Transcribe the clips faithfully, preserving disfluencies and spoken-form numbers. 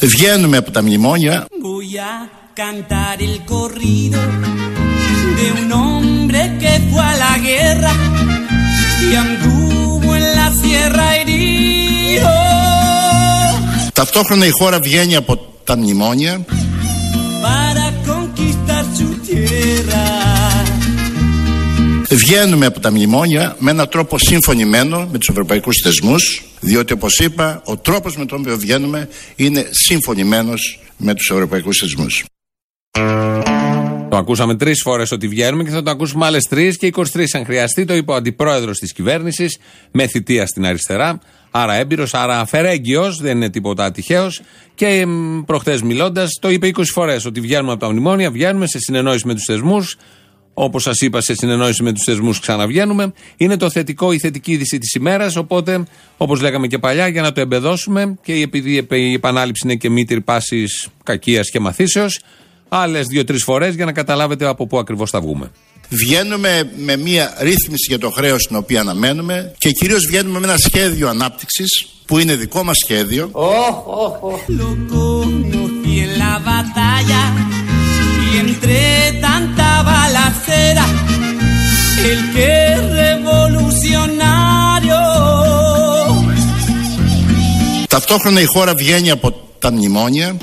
Βγαίνουμε από τα μνημόνια. Cantar el corrido de un hombre que fue a la guerra y anduvo en la sierra herido. Ταυτόχρονα η χώρα βγαίνει από τα μνημόνια Para conquistar su tierra. Βγαίνουμε από τα μνημόνια με έναν τρόπο συμφωνημένο με τους ευρωπαϊκούς θεσμούς, διότι όπως είπα ο τρόπος με τον οποίο βγαίνουμε είναι συμφωνημένος με τους ευρωπαϊκούς θεσμούς. Το ακούσαμε τρεις φορές ότι βγαίνουμε και θα το ακούσουμε άλλες τρεις και είκοσι τρεις αν χρειαστεί. Το είπε ο αντιπρόεδρος της κυβέρνησης με θητεία στην αριστερά. Άρα έμπειρος, άρα αφαιρέγγιος, δεν είναι τίποτα τυχαίος. Και προχτές μιλώντας το είπε είκοσι φορές ότι βγαίνουμε από τα μνημόνια, βγαίνουμε σε συνεννόηση με τους θεσμούς. Όπως σας είπα, σε συνεννόηση με τους θεσμούς ξαναβγαίνουμε. Είναι το θετικό, η θετική είδηση της ημέρας. Οπότε, όπως λέγαμε και παλιά, για να το εμπεδώσουμε και επειδή η επανάληψη είναι και μήτηρη πάσης κακίας και μαθήσεως, άλλες δύο-τρεις φορές για να καταλάβετε από πού ακριβώς θα βγούμε. Βγαίνουμε με μια ρύθμιση για το χρέος την οποία αναμένουμε και κυρίως βγαίνουμε με ένα σχέδιο ανάπτυξης που είναι δικό μας σχέδιο. Oh, oh, oh. Ταυτόχρονα η χώρα βγαίνει από τα μνημόνια.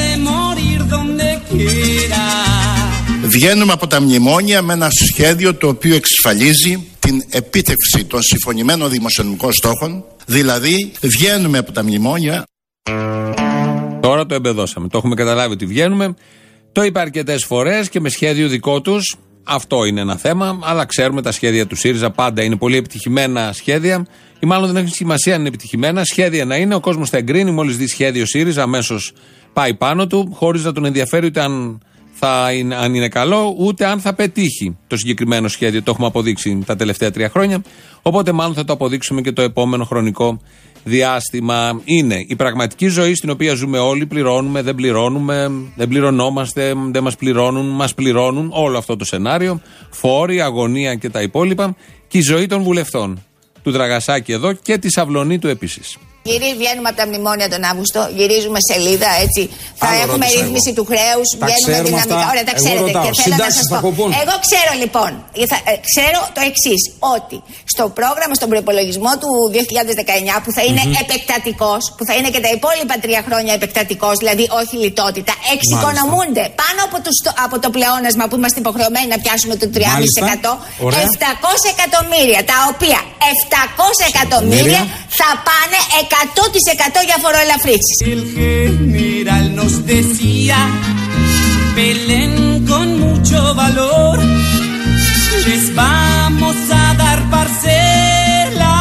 Βγαίνουμε από τα μνημόνια με ένα σχέδιο το οποίο εξασφαλίζει την επίτευξη των συμφωνημένων δημοσιονομικών στόχων. Δηλαδή βγαίνουμε από τα μνημόνια. Τώρα το εμπεδώσαμε, το έχουμε καταλάβει ότι βγαίνουμε. Το είπα αρκετές φορές και με σχέδιο δικό τους. Αυτό είναι ένα θέμα, αλλά ξέρουμε τα σχέδια του ΣΥΡΙΖΑ πάντα είναι πολύ επιτυχημένα σχέδια, ή μάλλον δεν έχει σημασία αν είναι επιτυχημένα. Σχέδια να είναι, ο κόσμος θα εγκρίνει, μόλις δει σχέδιο ΣΥΡΙΖΑ, αμέσως πάει πάνω του, χωρίς να τον ενδιαφέρει ούτε αν, θα είναι, αν είναι καλό, ούτε αν θα πετύχει το συγκεκριμένο σχέδιο. Το έχουμε αποδείξει τα τελευταία τρία χρόνια. Οπότε, μάλλον θα το αποδείξουμε και το επόμενο χρονικό διάστημα. Είναι η πραγματική ζωή στην οποία ζούμε όλοι. Πληρώνουμε, δεν πληρώνουμε, δεν πληρωνόμαστε, δεν μας πληρώνουν, μας πληρώνουν. Όλο αυτό το σενάριο. Φόροι, αγωνία και τα υπόλοιπα. Και η ζωή των βουλευτών. Του Δραγασάκη εδώ και τη Αυλωνίτου επίσης. Γυρίζουμε, βγαίνουμε από τα μνημόνια τον Αύγουστο, γυρίζουμε σελίδα, έτσι. Θα Άλλο έχουμε ρύθμιση εγώ. του χρέους, τα βγαίνουμε δυναμικά. Αυτά. Ωραία, τα ξέρετε. Και θέλω να σας πω. Εγώ ξέρω λοιπόν, θα, ε, ξέρω το εξής, ότι στο πρόγραμμα, στον προϋπολογισμό του δύο χιλιάδες δεκαεννιά, που θα είναι mm-hmm. επεκτατικός, που θα είναι και τα υπόλοιπα τρία χρόνια επεκτατικός, δηλαδή όχι λιτότητα, εξοικονομούνται πάνω από το, από το πλεόνασμα που είμαστε υποχρεωμένοι να πιάσουμε το τριάντα τοις εκατό, επτακόσια εκατομμύρια, τα οποία επτακόσια εκατομμύρια θα πάνε εκατό τοις εκατό για φοροελαφρύνσεις. El general nos decía, peleen con mucho valor, les vamos a dar parcela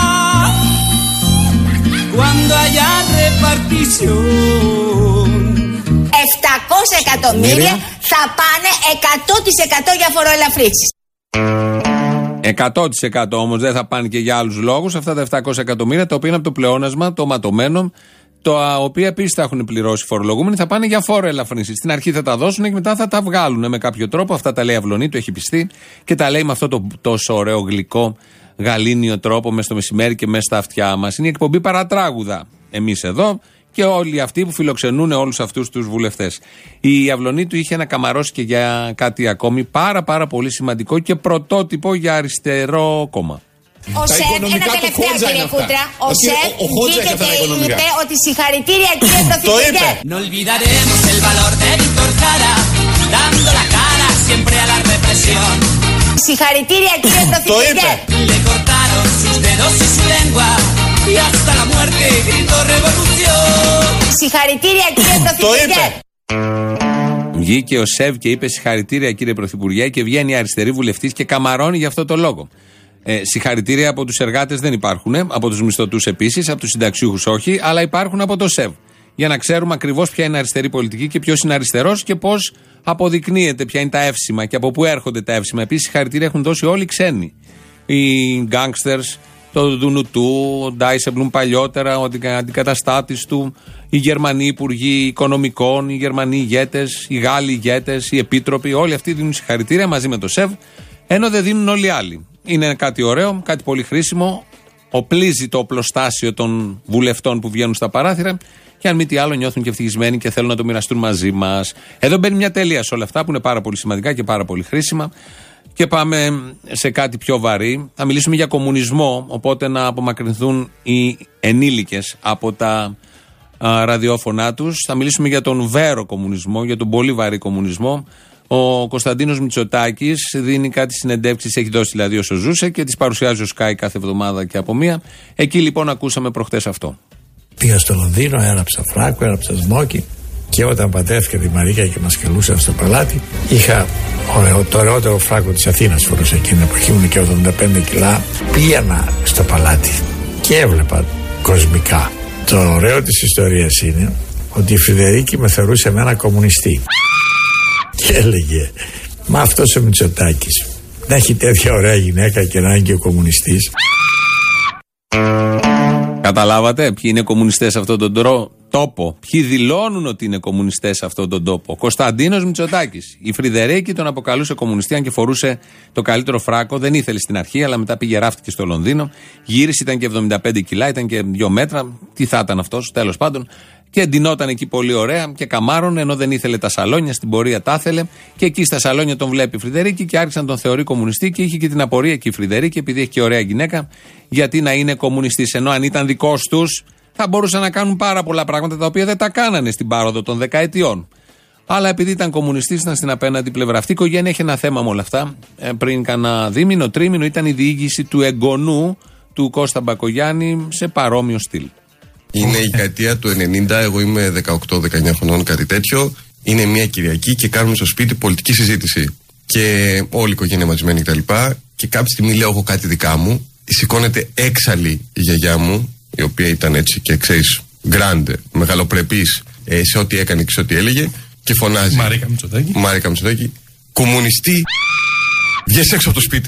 cuando haya repartición. επτακόσια εκατομμύρια θα πάνε εκατό τοις εκατό για φοροελαφρύνσεις. εκατό τοις εκατό όμως δεν θα πάνε και για άλλους λόγους. Αυτά τα επτακόσια εκατομμύρια, τα οποία είναι από το πλεόνασμα, το ματωμένο, τα οποία επίσης θα έχουν πληρώσει φορολογούμενοι, θα πάνε για φόρο ελαφρύνσεις. Στην αρχή θα τα δώσουν και μετά θα τα βγάλουν με κάποιο τρόπο. Αυτά τα λέει Αυλωνή, το έχει πιστεί και τα λέει με αυτό το τόσο ωραίο γλυκό γαλήνιο τρόπο μέσα στο μεσημέρι και μέσα στα αυτιά μας. Είναι η εκπομπή Παρατράγουδα. Εμείς εδώ και όλοι αυτοί που φιλοξενούν όλους αυτούς τους βουλευτές. Η Αυλωνή του είχε να καμαρώσει και για κάτι ακόμη πάρα πάρα πολύ σημαντικό και πρωτότυπο για αριστερό κόμμα. Ο ΣΕΒ, ένα τελευταίο κύριε Κούτρα, ο ΣΕΒ βγήκε και είπε ότι συγχαρητήρια κύριε Πρωθυπουργέ. No olvidaremos el valor de Víctor Jara, dando la cara siempre a la represión. Συγχαρητήρια κύριε Πρωθυπουργέ. Le cortaron sus dedos y su lengua y hasta la muerte gritó revolución. Συγχαρητήρια κύριε Πρωθυπουργέ. Βγήκε ο ΣΕΒ και είπε συγχαρητήρια κύριε Πρωθυπουργέ και βγαίνει η αριστερή βουλευτής και καμαρώνει για αυτό το λόγο. Ε, συγχαρητήρια από τους εργάτες δεν υπάρχουν, από τους μισθωτούς επίσης, από τους συνταξιούχους όχι, αλλά υπάρχουν από το ΣΕΒ. Για να ξέρουμε ακριβώς ποια είναι αριστερή πολιτική και ποιος είναι αριστερός και πώς αποδεικνύεται ποια είναι τα εύσημα και από πού έρχονται τα εύσημα. Επίσης, συγχαρητήρια έχουν δώσει όλοι οι ξένοι. Οι γκάνγκστερς, το Δουνουτού, ο Ντάισεμπλουμ παλιότερα, ο αντικαταστάτης του, οι Γερμανοί υπουργοί οικονομικών, οι Γερμανοί ηγέτες, οι Γάλλοι ηγέτες, οι επίτροποι, όλοι αυτοί δίνουν συγχαρητήρια μαζί με το ΣΕΒ, ενώ δεν δίνουν όλοι οι άλλοι. Είναι κάτι ωραίο, κάτι πολύ χρήσιμο, οπλίζει το οπλοστάσιο των βουλευτών που βγαίνουν στα παράθυρα Και αν μη τι άλλο, νιώθουν και ευτυχισμένοι και θέλουν να το μοιραστούν μαζί μας. Εδώ μπαίνει μια τέλεια σε όλα αυτά που είναι πάρα πολύ σημαντικά και πάρα πολύ χρήσιμα. Και πάμε σε κάτι πιο βαρύ. Θα μιλήσουμε για κομμουνισμό, οπότε να απομακρυνθούν οι ενήλικες από τα α, ραδιόφωνά τους. Θα μιλήσουμε για τον βέρο κομμουνισμό, για τον πολύ βαρύ κομμουνισμό. Ο Κωνσταντίνος Μητσοτάκης δίνει κάτι συνεντεύξεις, έχει δώσει δηλαδή όσο ζούσε και τις παρουσιάζει ο Sky κάθε εβδομάδα και από μία. Εκεί λοιπόν ακούσαμε προχτές αυτό. Πήγα στο Λονδίνο, έγραψα φράκο, έγραψα σμόκι και όταν πατρεύτηκε τη Μαρίκα και μας καλούσαν στο παλάτι, είχα ωραίο, το ωραιότερο φράκο της Αθήνας φορούσα εκείνη την εποχή, ήμουν και ογδόντα πέντε κιλά. Πήγαινα στο παλάτι και έβλεπα κοσμικά. Το ωραίο της ιστορίας είναι ότι η Φρυδερίκη με θεωρούσε εμένα κομμουνιστή. Και έλεγε, μα αυτός ο Μητσοτάκης να έχει τέτοια ωραία γυναίκα και να είναι και ο κομμουνιστής. Καταλάβατε ποιοι είναι κομμουνιστές σε αυτόν τον τρο... τόπο. Ποιοι δηλώνουν ότι είναι κομμουνιστές σε αυτόν τον τόπο. Κωνσταντίνος Μητσοτάκης. Η Φρυδερίκη τον αποκαλούσε κομμουνιστή, αν και φορούσε το καλύτερο φράκο. Δεν ήθελε στην αρχή, αλλά μετά πήγε ράφτηκε στο Λονδίνο. Γύρισε, ήταν και εβδομήντα πέντε κιλά, ήταν και δύο μέτρα. Τι θα ήταν αυτός, τέλος πάντων. Και εντυνόταν εκεί πολύ ωραία και καμάρωνε, ενώ δεν ήθελε τα σαλόνια, στην πορεία τα ήθελε. Και εκεί στα σαλόνια τον βλέπει η Φρυδερίκη και άρχισε να τον θεωρεί κομμουνιστή και είχε και την απορία εκεί η Φρυδερίκη, επειδή έχει και ωραία γυναίκα, γιατί να είναι κομμουνιστής. Ενώ αν ήταν δικός τους, θα μπορούσαν να κάνουν πάρα πολλά πράγματα τα οποία δεν τα κάνανε στην πάροδο των δεκαετιών. Αλλά επειδή ήταν κομμουνιστής, ήταν στην απέναντι πλευρά. Αυτή η οικογένεια έχει ένα θέμα με όλα αυτά. Ε, πριν κάνα δίμηνο, τρίμηνο, ήταν η διοίκηση του εγγονού του Κώστα Μπακογιάννη σε παρόμοιο στυλ. Είναι η δεκαετία του ενενήντα, εγώ είμαι δεκαοκτώ δεκαεννιά χρονών, κάτι τέτοιο. Είναι μια Κυριακή και κάνουμε στο σπίτι πολιτική συζήτηση. Και όλη η οικογένεια μαζεμένη κτλ. Και, και κάποια στιγμή λέω εγώ κάτι δικά μου. Σηκώνεται έξαλλη η γιαγιά μου, η οποία ήταν έτσι και ξέρεις, γκράντε, μεγαλοπρεπής ε, σε ό,τι έκανε και σε ό,τι έλεγε. Και φωνάζει. Μαρίκα Μητσοτάκη. Μαρίκα Μητσοτάκη. Κομμουνιστή, βγες έξω από το σπίτι.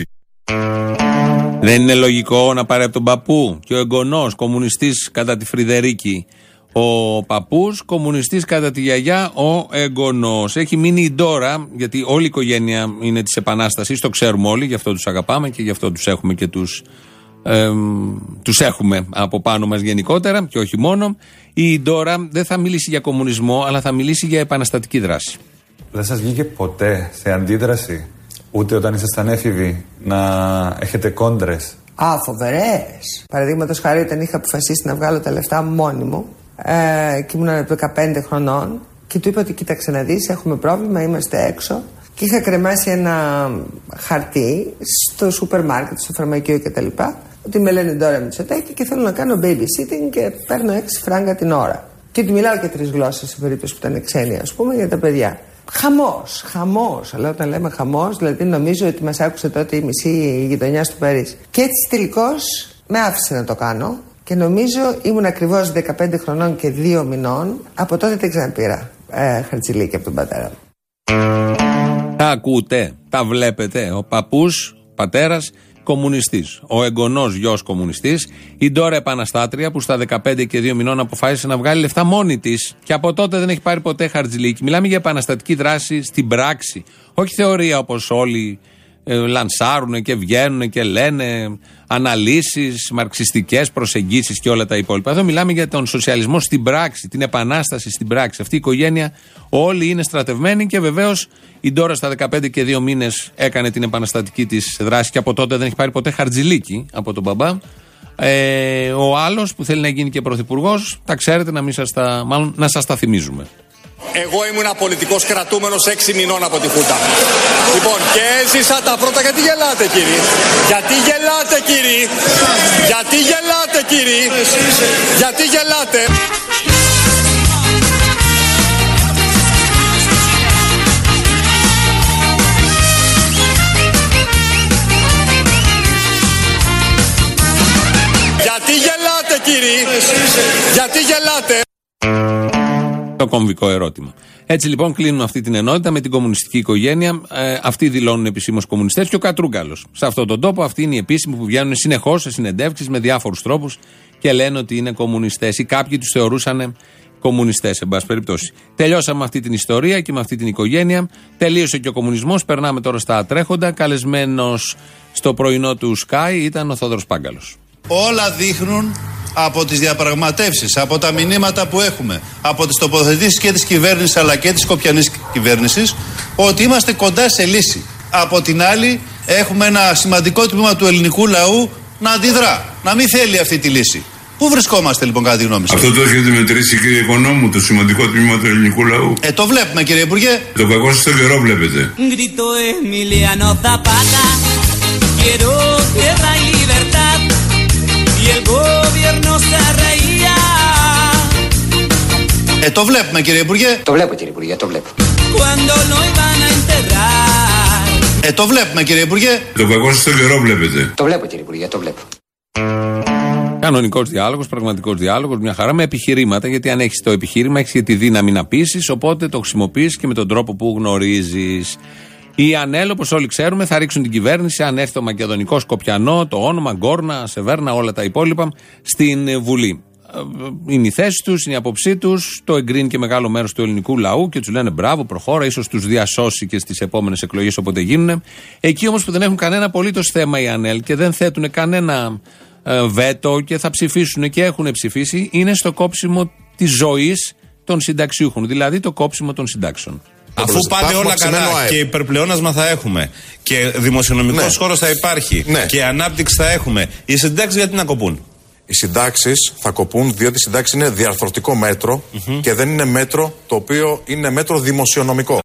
Δεν είναι λογικό να πάρει από τον παππού και ο εγγονός κομμουνιστής κατά τη Φρυδερίκη, ο παππούς κομμουνιστής κατά τη γιαγιά, ο εγγονός. Έχει μείνει η Ντόρα, γιατί όλη η οικογένεια είναι της Επανάστασης, το ξέρουμε όλοι, γι' αυτό τους αγαπάμε και γι' αυτό τους έχουμε και τους, ε, τους έχουμε από πάνω μας γενικότερα και όχι μόνο. Η Ντόρα δεν θα μιλήσει για κομμουνισμό, αλλά θα μιλήσει για επαναστατική δράση. Δεν σας βγήκε ποτέ σε αντίδραση, ούτε όταν ήσασταν έφηβοι, να έχετε κόντρες? Α, φοβερές. Παραδείγματος χάρη, όταν είχα αποφασίσει να βγάλω τα λεφτά μόνη μου ε, και ήμουν δεκαπέντε χρονών και του είπα ότι κοίταξε να δεις, έχουμε πρόβλημα, είμαστε έξω. Και είχα κρεμάσει ένα χαρτί στο σούπερ μάρκετ, στο φαρμακείο κτλ. Ότι με λένε Ντόρα Μητσοτάκη και θέλω να κάνω babysitting και παίρνω έξι φράγκα την ώρα. Και ότι μιλάω και τρεις γλώσσες σε περίπτωση που ήταν ξένοι, ας πούμε, για τα παιδιά. Χαμός, χαμός. Αλλά όταν λέμε χαμός, δηλαδή νομίζω ότι μας άκουσε τότε η μισή γειτονιά του Παρίσι. Και έτσι τελικώς με άφησε να το κάνω και νομίζω ήμουν ακριβώς δεκαπέντε χρονών και δύο μηνών. Από τότε δεν ξαναπήρα ε, χαρτζηλίκι από τον πατέρα μου. Τα ακούτε, τα βλέπετε. Ο παππούς, πατέρας, κομμουνιστής. Ο εγγονός γιος κομμουνιστής. Η Ντόρα επαναστάτρια που στα δεκαπέντε και δύο μηνών αποφάσισε να βγάλει λεφτά μόνη της και από τότε δεν έχει πάρει ποτέ χαρτζηλίκι. Μιλάμε για επαναστατική δράση στην πράξη. Όχι θεωρία όπως όλοι ε, λανσάρουν και βγαίνουν και λένε αναλύσεις, μαρξιστικές προσεγγίσεις και όλα τα υπόλοιπα. Εδώ μιλάμε για τον σοσιαλισμό στην πράξη, την επανάσταση στην πράξη. Αυτή η οικογένεια όλοι είναι στρατευμένοι και βεβαίως η Ντόρα στα δεκαπέντε και δύο μήνες έκανε την επαναστατική της δράση και από τότε δεν έχει πάρει ποτέ χαρτζηλίκι από τον μπαμπά. Ε, ο άλλος που θέλει να γίνει και πρωθυπουργός, τα ξέρετε, να, μην σας τα, μάλλον, να σας τα θυμίζουμε. Εγώ ήμουν πολιτικός κρατούμενος έξι μηνών από τη Χούντα. Λοιπόν, και έζησα τα πρώτα. Γιατί γελάτε, κύριοι? Γιατί γελάτε, κύριοι? Γιατί γελάτε, κύριοι? Γιατί γελάτε? Γιατί γελάτε, κύριοι? Γιατί γελάτε? Το κομβικό ερώτημα. Έτσι λοιπόν κλείνουν αυτή την ενότητα με την κομμουνιστική οικογένεια. Ε, αυτοί δηλώνουν επισήμως κομμουνιστές και ο Κατρούγκαλος. Σε αυτόν τον τόπο αυτοί είναι οι επίσημοι που βγαίνουν συνεχώς σε συνεντεύξεις με διάφορους τρόπους και λένε ότι είναι κομμουνιστές ή κάποιοι τους θεωρούσαν κομμουνιστές, εν πάση περιπτώσει. Τελειώσαμε αυτή την ιστορία και με αυτή την οικογένεια. Τελείωσε και ο κομμουνισμός. Περνάμε τώρα στα τρέχοντα. Καλεσμένος στο πρωινό του Sky ήταν ο Θόδωρος Πάγκαλος. Όλα δείχνουν από τις διαπραγματεύσεις, από τα μηνύματα που έχουμε, από τις τοποθετήσεις και της κυβέρνησης αλλά και της σκοπιανής κυβέρνησης, ότι είμαστε κοντά σε λύση. Από την άλλη, έχουμε ένα σημαντικό τμήμα του ελληνικού λαού να αντιδρά, να μην θέλει αυτή τη λύση. Πού βρισκόμαστε λοιπόν, κατά τη γνώμη σας? Αυτό το έχετε μετρήσει, κύριε Οικονόμου, το σημαντικό τμήμα του ελληνικού λαού? Ε, το βλέπουμε, κύριε Υπουργέ. Το κακό στο καιρό βλέπετε. Ε, το βλέπουμε, κύριε Υπουργέ. Το βλέπω, κύριε Υπουργέ, το βλέπω. Ε, το βλέπουμε, κύριε Υπουργέ. Το κακό στο καιρό βλέπετε. Το βλέπω, κύριε Υπουργέ, το βλέπω. Κανονικός διάλογος, πραγματικός διάλογος, μια χαρά με επιχειρήματα. Γιατί αν έχεις το επιχείρημα, έχεις και τη δύναμη να πείσεις. Οπότε το χρησιμοποιείς και με τον τρόπο που γνωρίζεις. Οι ΑΝΕΛ, όπως όλοι ξέρουμε, θα ρίξουν την κυβέρνηση, αν έρθει το μακεδονικό Σκοπιανό, το όνομα, Γκόρνα, Σεβέρνα, όλα τα υπόλοιπα, στην Βουλή. Είναι η θέση τους, είναι η άποψή τους, το εγκρίνει και μεγάλο μέρος του ελληνικού λαού και τους λένε μπράβο, προχώρα, ίσως τους διασώσει και στις επόμενες εκλογές όποτε γίνουν. Εκεί όμως που δεν έχουν κανένα απολύτως θέμα οι ΑΝΕΛ και δεν θέτουν κανένα ε, βέτο και θα ψηφίσουν και έχουν ψηφίσει, είναι στο κόψιμο της ζωής των συνταξιούχων, δηλαδή το κόψιμο των συντάξεων. Αφού πάνε όλα καλά και υπερπλεόνασμα θα έχουμε και δημοσιονομικός ναι. χώρος θα υπάρχει ναι. και ανάπτυξη θα έχουμε, οι συντάξεις γιατί να κοπούν? Οι συντάξεις θα κοπούν διότι οι συντάξεις είναι διαρθρωτικό μέτρο mm-hmm. και δεν είναι μέτρο το οποίο είναι μέτρο δημοσιονομικό.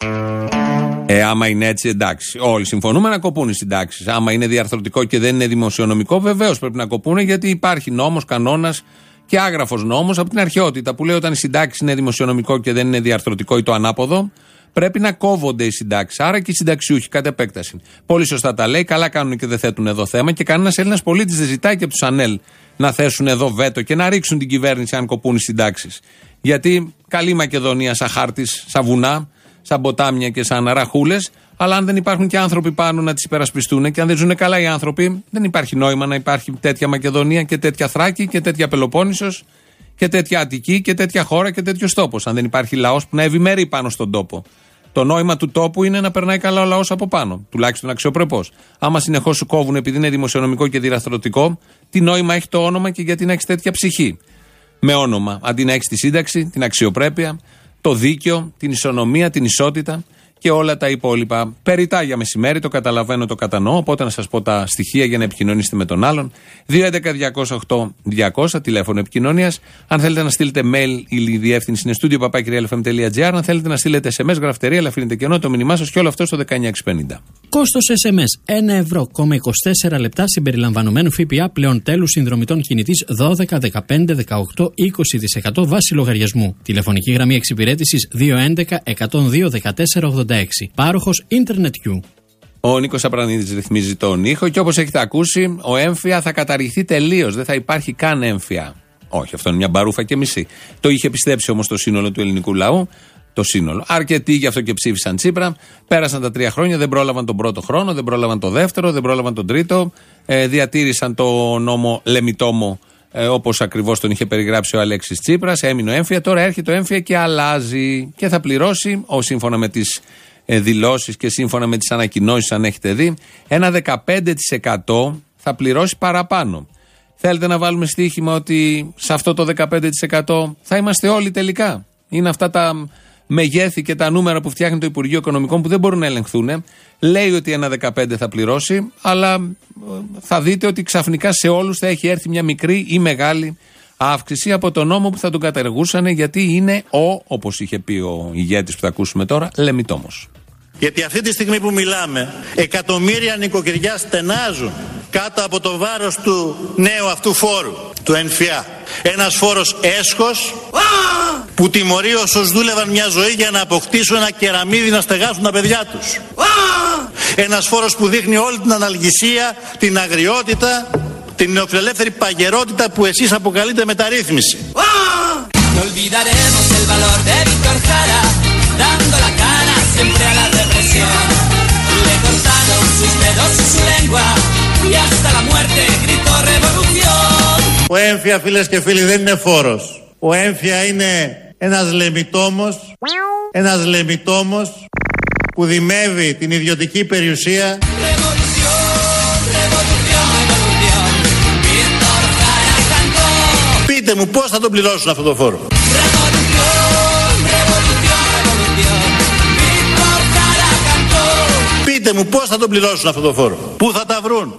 Ε, άμα είναι έτσι, εντάξει. Όλοι συμφωνούμε να κοπούν οι συντάξεις. Άμα είναι διαρθρωτικό και δεν είναι δημοσιονομικό, βεβαίως πρέπει να κοπούν, γιατί υπάρχει νόμος, κανόνας και άγραφος νόμος από την αρχαιότητα που λέει όταν η συντάξη είναι δημοσιονομικό και δεν είναι διαρθρωτικό ή το ανάποδο, πρέπει να κόβονται οι συντάξεις. Άρα και οι συνταξιούχοι κατ' επέκταση. Πολύ σωστά τα λέει, καλά κάνουν και δεν θέτουν εδώ θέμα και κανένας Έλληνας πολίτης δεν ζητάει και από τους ΑΝΕΛ να θέσουν εδώ βέτο και να ρίξουν την κυβέρνηση αν κοπούν οι συντάξεις. Γιατί καλή Μακεδονία σαν χάρτης, σαν βουνά, σαν ποτάμια και σαν ραχούλες, αλλά αν δεν υπάρχουν και άνθρωποι πάνω να τις υπερασπιστούν και αν δεν ζουν καλά οι άνθρωποι, δεν υπάρχει νόημα να υπάρχει τέτοια Μακεδονία και τέτοια Θράκη και τέτοια Πελοπόννησος και τέτοια Αττική και τέτοια χώρα και τέτοιο τόπος. Αν δεν υπάρχει λαός που να ευημερεί πάνω στον τόπο. Το νόημα του τόπου είναι να περνάει καλά ο λαός από πάνω, τουλάχιστον αξιοπρεπώς. Άμα συνεχώς σου κόβουν επειδή είναι δημοσιονομικό και διαρθρωτικό, τι νόημα έχει το όνομα και γιατί να έχει τέτοια ψυχή? Με όνομα, αντί να έχει τη σύνταξη, την αξιοπρέπεια, το δίκαιο, την ισονομία, την ισότητα και όλα τα υπόλοιπα. Περιτά για μεσημέρι, το καταλαβαίνω, το κατανοώ. Οπότε να σας πω τα στοιχεία για να επικοινωνήσετε με τον άλλον. δύο έντεκα διακόσια οκτώ διακόσια, τηλέφωνο επικοινωνίας. Αν θέλετε να στείλετε mail, η διεύθυνση είναι studio παπάκι ελ εφ εμ τελεία τζι άρ. Αν θέλετε να στείλετε ες εμ ες, γραφτερία, αλλά αφήνετε κενό το μήνυμά σας και όλο αυτό στο δεκαεννιά εξακόσια πενήντα. Κόστος ες εμ ες ένα ευρώ, είκοσι τέσσερα λεπτά συμπεριλαμβανομένου ΦΠΑ, πλέον τέλους συνδρομητών κινητής δώδεκα, δεκαπέντε, δεκαοκτώ, είκοσι τοις εκατό βάση λογαριασμού. Τηλεφωνική γραμμή εξυπηρέτησης δύο έντεκα εκατόν δύο δεκατέσσερα ογδόντα έξι. Πάροχος Internet U. Ο Νίκος Απρανίδης ρυθμίζει τον ήχο και όπως έχετε ακούσει, ο έμφυα θα καταργηθεί τελείως. Δεν θα υπάρχει καν έμφυα. Όχι, αυτό είναι μια μπαρούφα και μισή. Το είχε πιστέψει όμως το σύνολο του ελληνικού λαού. Το σύνολο. Αρκετοί γι' αυτό και ψήφισαν Τσίπρα. Πέρασαν τα τρία χρόνια, δεν πρόλαβαν τον πρώτο χρόνο, δεν πρόλαβαν το δεύτερο, δεν πρόλαβαν τον τρίτο. Ε, διατήρησαν το νόμο Λεμιτόμο ε, όπως ακριβώς τον είχε περιγράψει ο Αλέξης Τσίπρας. Έμεινε ο έμφυα. Τώρα έρχεται ο έμφυα και αλλάζει. Και θα πληρώσει, ο, σύμφωνα με τις ε, δηλώσεις και σύμφωνα με τις ανακοινώσεις, αν έχετε δει, ένα δεκαπέντε τοις εκατό θα πληρώσει παραπάνω. Θέλετε να βάλουμε στοίχημα ότι σε αυτό το δεκαπέντε τοις εκατό θα είμαστε όλοι τελικά? Είναι αυτά τα μεγέθη και τα νούμερα που φτιάχνει το Υπουργείο Οικονομικών που δεν μπορούν να ελεγχθούν. Λέει ότι ένα δεκαπέντε θα πληρώσει, αλλά θα δείτε ότι ξαφνικά σε όλους θα έχει έρθει μια μικρή ή μεγάλη αύξηση από τον νόμο που θα τον καταργούσαν, γιατί είναι ο, όπως είχε πει ο ηγέτης που θα ακούσουμε τώρα, Λεμιτόμος. Γιατί αυτή τη στιγμή που μιλάμε, εκατομμύρια νοικοκυριά στενάζουν κάτω από το βάρος του νέου αυτού φόρου, του έμφυα. Ένας φόρος έσχος που τιμωρεί όσους δούλευαν μια ζωή για να αποκτήσουν ένα κεραμίδι να στεγάσουν τα παιδιά τους. Ένας φόρος που δείχνει όλη την αναλγησία, την αγριότητα, την νεοφιλελεύθερη παγερότητα που εσείς αποκαλείτε μεταρρύθμιση. Ο έμφυα, φίλες και φίλοι, δεν είναι φόρος. Ο έμφυα είναι ένας λεμιτόμος, ένας λεμιτόμος που δημεύει την ιδιωτική περιουσία. Πείτε μου πώς θα τον πληρώσουν αυτό το φόρο. Πείτε μου πώς θα τον πληρώσουν αυτό το φόρο. Πού θα τα βρουν.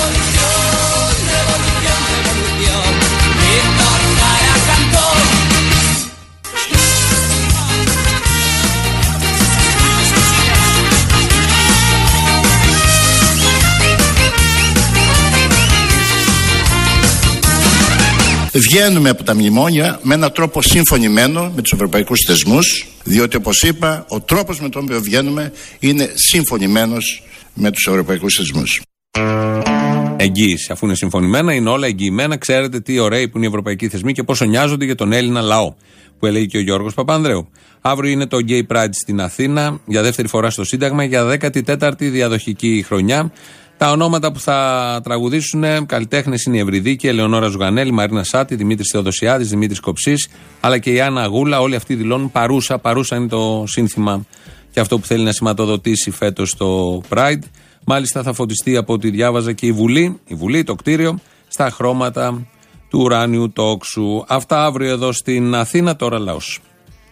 Βγαίνουμε από τα μνημόνια με έναν τρόπο συμφωνημένο με τους ευρωπαϊκούς θεσμούς, διότι όπως είπα, ο τρόπος με τον οποίο βγαίνουμε είναι συμφωνημένος με τους ευρωπαϊκούς θεσμούς. Εγγύηση. Αφού είναι συμφωνημένα, είναι όλα εγγυημένα. Ξέρετε τι ωραίοι που είναι οι ευρωπαϊκοί θεσμοί και πόσο νοιάζονται για τον Έλληνα λαό, που έλεγε και ο Γιώργος Παπανδρέου. Αύριο είναι το Gay Pride στην Αθήνα, για δεύτερη φορά στο Σύνταγμα, για δέκατη τέταρτη διαδοχική χρονιά. Τα ονόματα που θα τραγουδήσουν καλλιτέχνες είναι η Ευρυδίκη, η Ελεονόρα Ζουγανέλη, η Μαρίνα Σάτη, Δημήτρης Θεοδοσιάδης, Δημήτρης Κοψής, αλλά και η Άννα Αγούλα. Όλοι αυτοί δηλώνουν παρούσα. Παρούσα είναι το σύνθημα και αυτό που θέλει να σηματοδοτήσει φέτος το Pride. Μάλιστα θα φωτιστεί από ό,τι διάβαζα και η Βουλή, η Βουλή, το κτίριο, στα χρώματα του ουράνιου τόξου. Αυτά αύριο εδώ στην Αθήνα, τώρα λαός.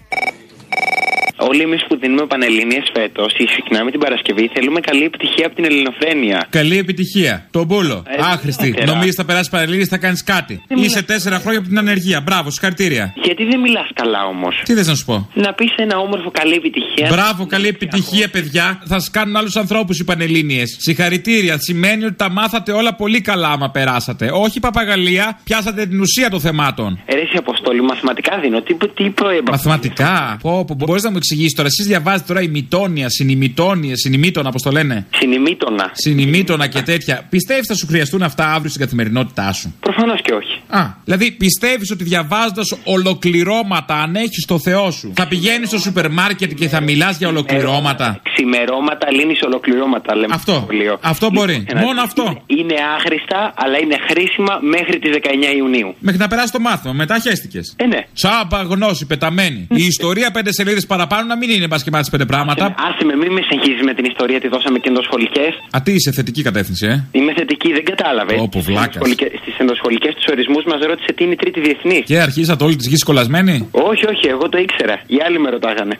Όλοι εμείς που δίνουμε πανελλήνιες φέτος ή ξεκινάμε την Παρασκευή θέλουμε καλή επιτυχία από την ελληνοφρένεια. Καλή επιτυχία. Τον Μπούλο. Ε, Άχρηστη. Νομίζεις θα περάσει πανελλήνιες, θα κάνεις κάτι. Δεν Είσαι μιλά... τέσσερα χρόνια από την ανεργία. Μπράβο, συγχαρητήρια. Γιατί δεν μιλάς καλά όμως. Τι θες να σου πω. Να πεις ένα όμορφο καλή επιτυχία. Μπράβο, καλή επιτυχία, παιδιά. Θα σας κάνουν άλλους ανθρώπους οι πανελλήνιες. Συγχαρητήρια. Σημαίνει ότι τα μάθατε όλα πολύ καλά άμα περάσατε. Όχι παπαγαλία, πιάσατε την ουσία των θεμάτων. Ερέση Αποστόλη, μαθηματικά δίνω. Τι, τι προέμπα. Μαθηματικά. Πω, πω, μπορείς να μου εξηγήσει τώρα. Εσείς διαβάζετε τώρα ημιτόνια, συνημιτόνια, συνημίτωνα, πώς το λένε. Συνημίτωνα. Συνημίτωνα και τέτοια. Πιστεύεις θα σου χρειαστούν αυτά αύριο στην καθημερινότητά σου. Προφανώς και όχι. Α, δηλαδή πιστεύεις ότι διαβάζοντας ολοκληρώματα, αν έχεις το Θεό σου, θα πηγαίνεις στο σούπερ μάρκετ και θα μιλάς για ολοκληρώματα. Ξημερώματα, λύνεις ολοκληρώματα, λέμε. Αυτό. Αυτό μπορεί. Είναι, Μόνο αυτό. Είναι άχρηστα, αλλά είναι χρήσιμα μέχρι τις δεκαεννιά Ιουνίου. Μέχρι να περάσει το μάθημα. Μετά χέστηκες. Ε, ναι. Τσάμπα γνώση, πεταμένη. Η ιστορία πέντε σελίδες παραπάνω να μην είναι μπας και μάθεις πέντε πράγματα. Άσε με, μην με συγχύζεις με την ιστορία, τη δώσαμε και ενδοσχολικές. Α, τι είσαι, θετική κατεύθυνση, ε. Είμαι θετική, δεν κατάλαβες. Όπο βλάκα. Στις ενδοσχολικές τους ορισμούς μας ρώτησε τι είναι η τρίτη διεθνής. Και αρχίσατε όλη τη γη κολλασμένη. Όχι, όχι, εγώ το ήξερα. Οι άλλοι με ρωτάγανε.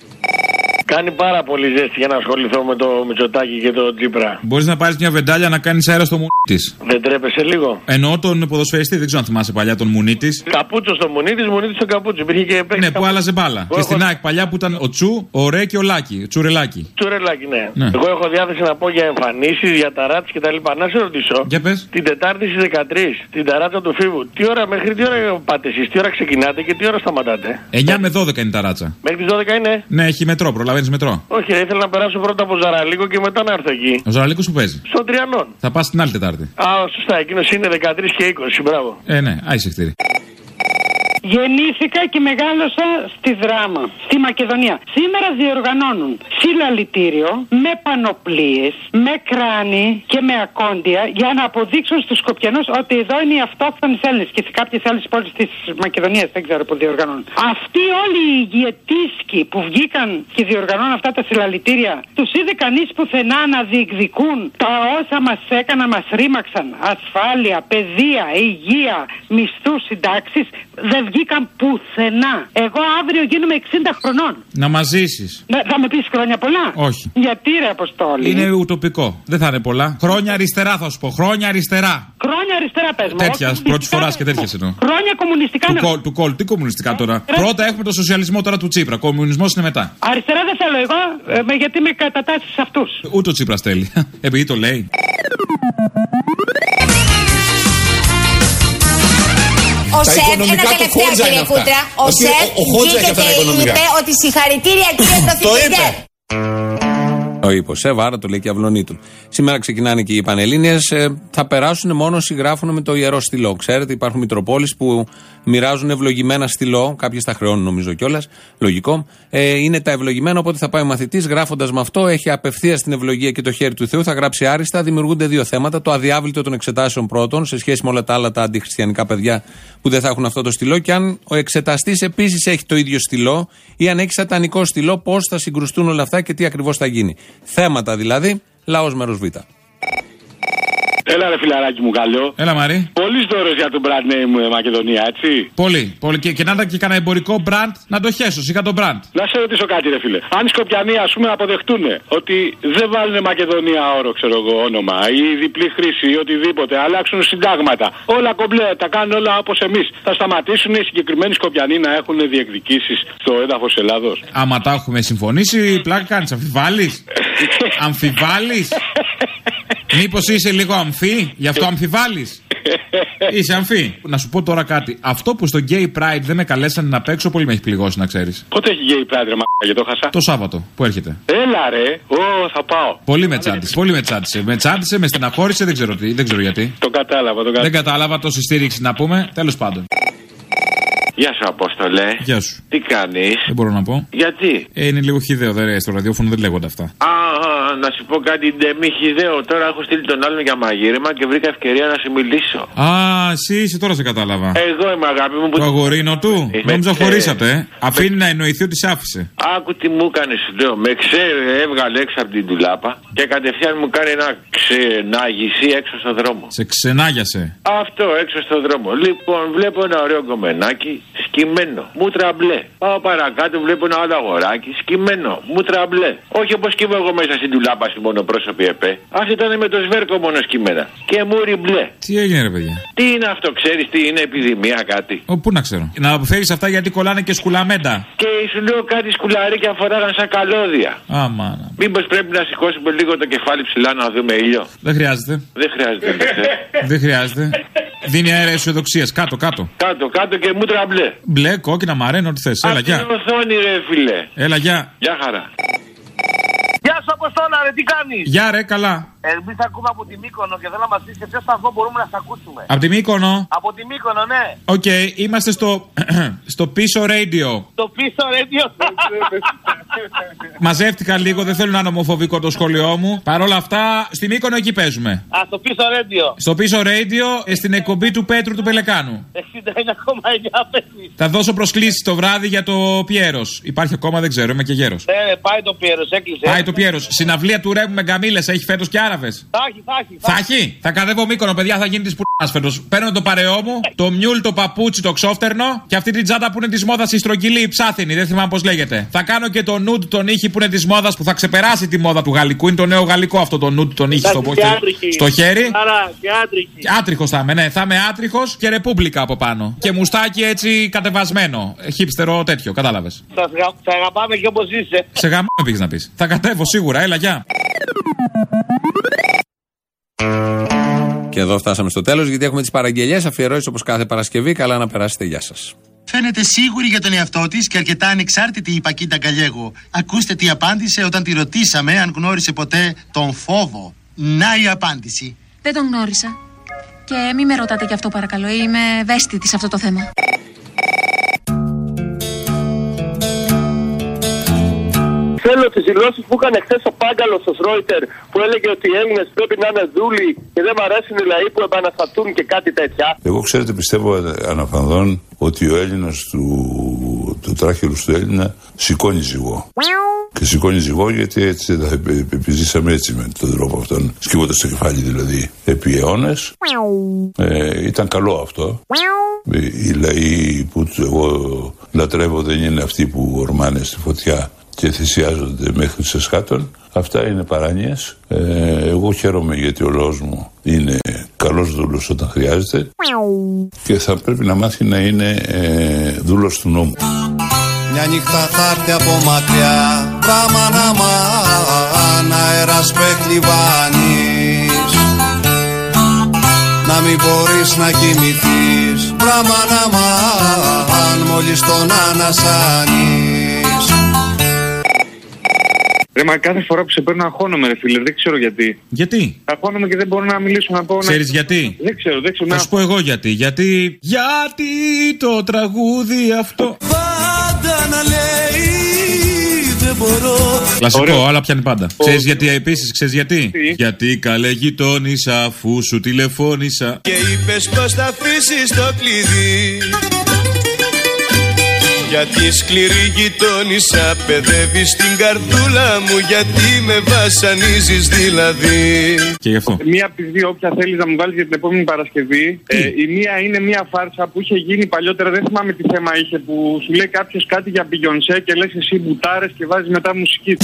Κάνει πάρα πολύ ζέστη για να ασχοληθώ με το Μητσοτάκη και το Τσίπρα. Μπορείς να πάρεις μια βεντάλια να κάνεις αέρα στο μουνί της. Δεν τρέπεσαι λίγο. Εννοώ τον ποδοσφαιριστή, δεν ξέρω αν θυμάσαι παλιά τον μουνί της. Καπούτσο στο μουνί της, μουνί της στο καπούτσο. Υπήρχε και ναι, που άλλαζε μπάλα. Εγώ και έχω... στην ΑΕΚ παλιά που ήταν ο Τσου, ο Ρε και ο Λάκη. Τσουρελάκη. Τσουρελάκη, ναι. ναι. Εγώ έχω διάθεση να πω για εμφανίσεις, για ταράτες κτλ. Να σε ρωτήσω. Για πες. Την Τετάρτη στις δεκατρείς, την ταράτσα του Φίβου. Τι ώρα μέχρι τι ώρα πάτε εσείς, τι ώρα ξεκινάτε και τι ώρα σταματάτε. εννιά με δώδεκα είναι η ταράτσα. Μέχρι τις δώδεκα είναι. Ναι, έχει μετρό, προλαβαίνεις μετρό. Όχι, ήθελα να περάσω πρώτα από Ζαραλίκο και μετά να έρθω εκεί. Ο Ζαραλίκος που παίζει. Στον Τριανών. Θα πας την άλλη Τετάρτη. Α, σωστά, εκείνος είναι δεκατρείς και είκοσι, μπράβο. Ε, ναι, άισε χτύρι. Γεννήθηκα και μεγάλωσα στη Δράμα, στη Μακεδονία. Σήμερα διοργανώνουν συλλαλητήριο με πανοπλίες, με κράνη και με ακόντια για να αποδείξουν στους Σκοπιανούς ότι εδώ είναι οι αυτόχθονες Έλληνες και σε κάποιες άλλες πόλεις της Μακεδονίας, δεν ξέρω που διοργανώνουν. Αυτοί όλοι οι ηγετήσκοι που βγήκαν και διοργανώνουν αυτά τα συλλαλητήρια, τους είδε κανείς πουθενά να διεκδικούν τα όσα μας έκαναν, μας ρήμαξαν. Ασφάλεια, παιδεία, υγεία, μισθούς, συντάξεις. Δεν βγήκαν πουθενά. Εγώ αύριο γίνομαι εξήντα χρονών. Να μας ζήσεις. Να, θα με πεις χρόνια πολλά. Όχι. Γιατί ρε Αποστόλη. Είναι ουτοπικό. Δεν θα είναι πολλά. Χρόνια αριστερά θα σου πω. Χρόνια αριστερά. Χρόνια αριστερά πες μου. Τέτοια πρώτη φορά και τέτοια εννοώ. Χρόνια κομμουνιστικά. Του κόλ, του κόλ. Τι κομμουνιστικά ε, τώρα. Ρε... Πρώτα έχουμε το σοσιαλισμό, τώρα του Τσίπρα. Κομμουνισμός είναι μετά. Αριστερά δεν θέλω εγώ ε, γιατί με κατατάσσεις αυτούς. Ούτε ο Τσίπρας θέλει. Επειδή το λέει. Ο ΣΕΠ, ένα τελευταίο κύριε Κούτρα, ο ΣΕΠ βγήκε και είπε ότι συγχαρητήρια κύριε Πρωθυπουργέ. Το είπε ο ΣΕΒ, άρα το λέει και αυλωνή του. Σήμερα ξεκινάνε και οι Πανελλήνιες. Ε, θα περάσουν μόνο όσοι γράφουν με το ιερό στυλό. Ξέρετε, υπάρχουν μητροπόλεις που μοιράζουν ευλογημένα στυλό. Κάποιες τα χρεώνουν νομίζω κιόλας. Λογικό. Ε, είναι τα ευλογημένα, οπότε θα πάει ο μαθητής γράφοντας με αυτό. Έχει απευθείας την ευλογία και το χέρι του Θεού. Θα γράψει άριστα. Δημιουργούνται δύο θέματα. Το αδιάβλητο των εξετάσεων πρώτον, σε σχέση με όλα τα άλλα τα αντιχριστιανικά παιδιά που δεν θα έχουν αυτό το στυλό. Και αν ο εξεταστής επίσης έχει το ίδιο στυλό ή αν έχει σατανικό στυλό, πώς θα συγκρουστούν όλα αυτά και τι ακριβώς θα γίνει. Θέματα δηλαδή, λαός μέρος Β. Έλα ρε φιλαράκι μου, καλό. Έλα Μαρή. Πολύ δώρος για τον brand name μου, Μακεδονία, έτσι. Πολύ. Πολύ. Και, και να ήταν και κανένα εμπορικό brand να το χέσω, σιγά το brand. Να σε ρωτήσω κάτι, ρε φίλε. Αν οι Σκοπιανοί, ας πούμε, αποδεχτούν ότι δεν βάλουν Μακεδονία όρο, ξέρω εγώ, όνομα ή διπλή χρήση ή οτιδήποτε, αλλάξουν συντάγματα. Όλα κομπλέ, τα κάνουν όλα όπως εμείς. Θα σταματήσουν οι συγκεκριμένοι Σκοπιανοί να έχουν διεκδικήσεις στο έδαφος Ελλάδος. Άμα τα έχουμε συμφωνήσει, πλάκα κάνεις, αμφιβάλλεις. Αμφιβάλλεις. Μήπως είσαι λίγο αμφί, γι' αυτό αμφιβάλλεις. Είσαι αμφί. Να σου πω τώρα κάτι. Αυτό που στο Gay Pride δεν με καλέσανε να παίξω, πολύ με έχει πληγώσει, να ξέρεις. Πότε έχει Gay Pride, ρε μ***, το χάσα. Το Σάββατο που έρχεται. Έλα ρε, ω, θα πάω. Πολύ με τσάντισε, πολύ με τσάντισε. Με τσάντισε, με στεναχώρησε, δεν ξέρω, τι, δεν ξέρω γιατί. Το κατάλαβα, το κατάλαβα. Δεν κατάλαβα, τόση στήριξη να πούμε. Τέλος πάντων. Γεια σου, Απόστολε. Γεια σου. Τι κάνεις? Δεν μπορώ να πω. Γιατί? Ε, είναι λίγο χιδαίο, δεν στο ραδιόφωνο δεν λέγονται αυτά. Α, α, να σου πω κάτι ντεμή χιδαίο. Τώρα έχω στείλει τον άλλον για μαγείρεμα και βρήκα ευκαιρία να σου μιλήσω. Α, εσύ είσαι, τώρα σε κατάλαβα. Εγώ είμαι, αγάπη μου. Που... Το αγορίνο του. Ε, Νόμιζα με... χωρίσατε. Ε. Αφήνει με... να εννοηθεί ότι σε άφησε. Άκου τι μου έκανε, σου λέω. Με ξέρει, έβγαλε έξω από την τουλάπα και κατευθείαν μου κάνει ένα ξενάγηση έξω στον δρόμο. Σε ξενάγιασε. Αυτό έξω στον δρόμο. Λοιπόν, βλέπω ένα ωραίο κομμενάκι σκυμμένο. Μούτρα μπλε. Πάω παρακάτω, βλέπω ένα άλλο αγοράκι σκυμμένο. Μούτρα μπλε. Όχι όπως κοιμώ εγώ μέσα στην τουλάπα στη μονοπρόσωπη ΕΠΕ. Αυτή ήταν με το σβέρκο μόνο σκυμμένα. Και μούρι μπλε. Τι έγινε, ρε παιδιά? Τι είναι αυτό, ξέρεις τι είναι, επιδημία κάτι? Ο, πού να ξέρω. Να αποφέρεις αυτά γιατί κολλάνε και σκουλαμέντα. Και σου λέω κάτι σκουλαρίκια φοράγαν σαν καλώδια. Άμα. Μήπως πρέπει να σηκώσουμε λίγο το κεφάλι ψηλά να δούμε ήλιο? Δεν χρειάζεται. Δεν χρειάζεται. Δεν χρειάζεται. Δίνει αέρα αισιοδοξίας. Κάτω, κάτω. Κάτω, κάτω και μούτρα μπλε. Μπλε, κόκκινα, μαρέν, ό,τι θες. Έλα, γεια. Οθόνη, ρε φίλε. Έλα, γεια. Γεια χαρά. Γεια σου, Αποστόλα, ρε, τι κάνεις? Γεια, ρε, καλά. Εμείς ακούμε από τη Μύκονο και θέλω να μας πεις σε ποιο σταθμό μπορούμε να σε ακούσουμε. Από τη Μύκονο. Από τη Μύκονο, ναι. Οκ, okay, είμαστε στο, στο πίσω radio. Στο πίσω radio. Μαζεύτηκα λίγο, δεν θέλω να είναι ομοφοβικό το σχόλιο μου. Παρ' όλα αυτά, στη Μύκονο εκεί παίζουμε. Α, στο πίσω radio. Στο πίσω radio, στην εκπομπή του Πέτρου του Πελεκάνου. εξήντα εννιά κόμμα εννιά παίζει. Θα δώσω προσκλήσεις το βράδυ για το Πιέρος. Υπάρχει ακόμα, δεν ξέρω, είμαι και γέρος. Ε, πάει το Πιέρος, έκλεισε. Πάει το Πιέρος. Συναυλία του Ρέμου με γκαμίλες, έχει φέτος και Άραβες. Θα έχει, θα έχει. Θα έχει. Θα κατέβω Μύκονο, παιδιά, θα γίνει τη πουρνάς φέτος. Παίρνω το παρεό μου, το μιούλ, το παπούτσι, το ξόφτερνο και αυτή την τσάντα που είναι τη μόδα η στρογγυλή, η ψάθινη, δεν θυμάμαι πώς λέγεται. Θα κάνω και το νουντ τον ήχη που είναι τη μόδα που θα ξεπεράσει τη μόδα του γαλλικού. Είναι το νέο γαλλικό αυτό το νουντ τον ήχη στο, στο χέρι. Άρα και άτριχη. Άτριχος θα είμαι, ναι. Θα είμαι άτριχος και ρεπούμπλικα από πάνω. Και μουστάκι έτσι κατεβασμένο. Χίπστερο τέτοιο, κατάλαβες. Θα αγαπάμε και όπως είσαι. Σε γαμώ πήγες να πεις. Θα κατέβω σίγουρα, έλα, γεια. Και εδώ φτάσαμε στο τέλος, γιατί έχουμε τις παραγγελίες, αφιερώσεις όπως κάθε Παρασκευή. Καλά να περάσετε, γεια σας. Φαίνεται σίγουρη για τον εαυτό της και αρκετά ανεξάρτητη η Πακίτα Γκαλιέγο. Ακούστε τι απάντησε όταν τη ρωτήσαμε αν γνώρισε ποτέ τον φόβο. Να η απάντηση. Δεν τον γνώρισα. Και μην με ρωτάτε γι' αυτό, παρακαλώ. Είμαι ευαίσθητη σε αυτό το θέμα. Θέλω τις δηλώσεις που έκανε χθες ο Πάγκαλος στο Ρόιτερ που έλεγε ότι οι Έλληνες πρέπει να είναι δούλοι και δεν μ' αρέσουν οι λαοί που επαναστατούν και κάτι τέτοια. Εγώ, ξέρετε, πιστεύω αναφανδόν ότι ο Έλληνας του, του τράχυλου του Έλληνα σηκώνει ζυγό. Και σηκώνει ζυγό γιατί έτσι τα επιζήσαμε έτσι με τον τρόπο αυτόν, σκύβοντας το κεφάλι δηλαδή επί αιώνες. Ε, ήταν καλό αυτό. Οι λαοί που εγώ λατρεύω δεν είναι αυτοί που ορμάνε στη φωτιά και θυσιάζονται μέχρι σε σκάτων. Αυτά είναι παράνοιες. Ε, εγώ χαίρομαι γιατί ο λαός μου είναι καλός δούλος όταν χρειάζεται και θα πρέπει να μάθει να είναι ε, δούλος του νόμου. Μια νύχτα θα έρθει από μακριά, πράμα να μαν, αέρας πεχλιβάνεις, να μην μπορείς να κοιμηθείς, πράμα να μαν, μόλις τον ανασάνεις. Ρε, μα κάθε φορά που σε παίρνω αγχώνομαι, ρε φίλε, δεν ξέρω γιατί. Γιατί? Αγχώνομαι και δεν μπορώ να μιλήσω, να πω. Ξέρεις να... γιατί? Δεν ξέρω, δεν ξέρω. Θα σου πω εγώ γιατί. Γιατί. Γιατί το τραγούδι αυτό. Πάντα να λέει, δεν μπορώ. Κλασικό, ωραίο. Αλλά πιάνει πάντα. Ο... Ξέρεις γιατί επίσης, ξέρεις γιατί? Τι? Γιατί καλέ γειτόνισσα αφού σου τηλεφώνησα. Και είπες πως θα αφήσεις το κλειδί. Γιατί σκληρή γειτόνισσα παιδεύεις την καρδούλα μου, γιατί με βασανίζεις δηλαδή. Και γι' αυτό. Μία από τις δύο, όποια θέλεις να μου βάλεις για την επόμενη Παρασκευή. Ε, η μία είναι μία φάρσα που είχε γίνει παλιότερα, δεν θυμάμαι τι θέμα είχε, που σου λέει κάποιος κάτι για Μπιγιονσέ και λες εσύ μπουτάρες και βάζεις μετά μουσική.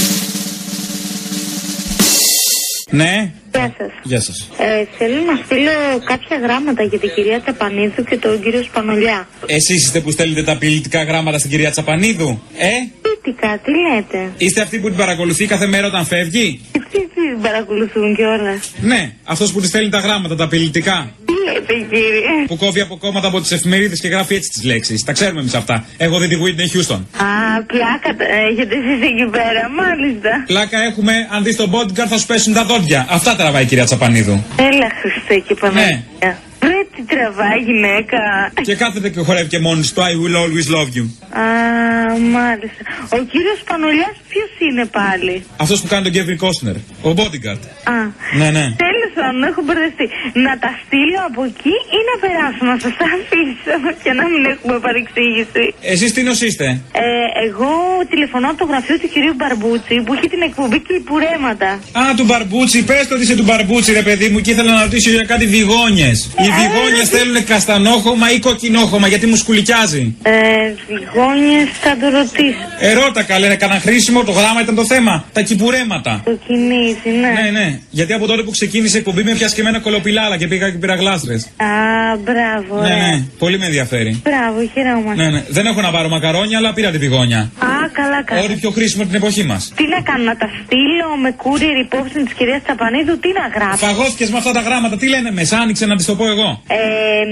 Ναι. Γεια σας. Γεια σας. Ε, θέλω να στείλω κάποια γράμματα για την κυρία Τσαπανίδου και τον κύριο Σπανολιά. Εσείς είστε που στέλνετε τα απειλητικά γράμματα στην κυρία Τσαπανίδου, ε? Ποιητικά, τι λέτε? Είστε αυτοί που την παρακολουθεί κάθε μέρα όταν φεύγει? Αυτοί την παρακολουθούν κιόλας. Ναι, αυτός που τη στέλνει τα γράμματα, τα απειλητικά. Τι λέτε, κύριε? Που κόβει από κόμματα από τις εφημερίδες και γράφει έτσι τις λέξεις. Τα ξέρουμε εμείς αυτά. Εγώ δεν τη Whitney Houston. Α, πλάκα έχετε εσείς εκεί πέρα, μάλιστα. Πλάκα έχουμε, αν δεις τον bodyguard θα σου πέσουν τα δόντια. Αυτά τραβάει η κυρία Τσαπανίδου. Έλα, Χριστέ και Παναγία. Ναι. Ρε, τι τραβάει γυναίκα. Και κάθεται και χορεύει και μόνος του I will always love you. Α, μάλιστα. Ο κύριος Πανολιάς ποιος είναι πάλι? Αυτός που κάνει τον Kevin Costner, ο bodyguard. Α, ναι, ναι. Τέλος πάντων, έχω μπερδευτεί. Να τα στείλω από εκεί ή να περάσω, να σας τα αφήσω και να μην έχουμε παρεξήγηση? Εσείς τι νοσήστε? Ε, εγώ τηλεφωνώ από το γραφείο του κυρίου Μπαρμπούτσι που έχει την εκπομπή και υπουρέματα. Α, του Μπαρμπούτσι, πες το ότι είσαι του Μπαρμπούτσι, ρε παιδί μου, και ήθελα να ρωτήσω για κάτι βιγόνιες. Οι βιγόνιες θέλουν καστανόχωμα ή κοκκινόχωμα, γιατί μου σκουλικιάζει. Ε, βιγόνιες θα το ρωτήσω. Ερώτα καλέ, έκανα χρήσιμο, το γράμμα ήταν το θέμα. Τα κυπουρέματα. Το κινήσει, ναι. Ναι, ναι. Γιατί από τότε που ξεκίνησε η εκπομπή με πιάske και εμένα κολοπιλάλα και πήγα και πήρα γλάστρες. Α, μπράβο. Ναι, ναι. Πολύ με ενδιαφέρει. Μπράβο, χαιρόμαστε. Ναι, ναι. Δεν έχω να πάρω μακαρόνια, αλλά πήρα τη βιγόνια. Α, καλά, καλά. Ό,τι πιο χρήσιμο την εποχή μας. Τι να κάνω, να τα στείλω με courier υπόψη της κυρίας Τσαπανίδου, τι να γράψω? Φαγώθηκες με αυτά τα γράμματα, τι λένε μέσα, άνοιξε να της το πω εγώ. Ε,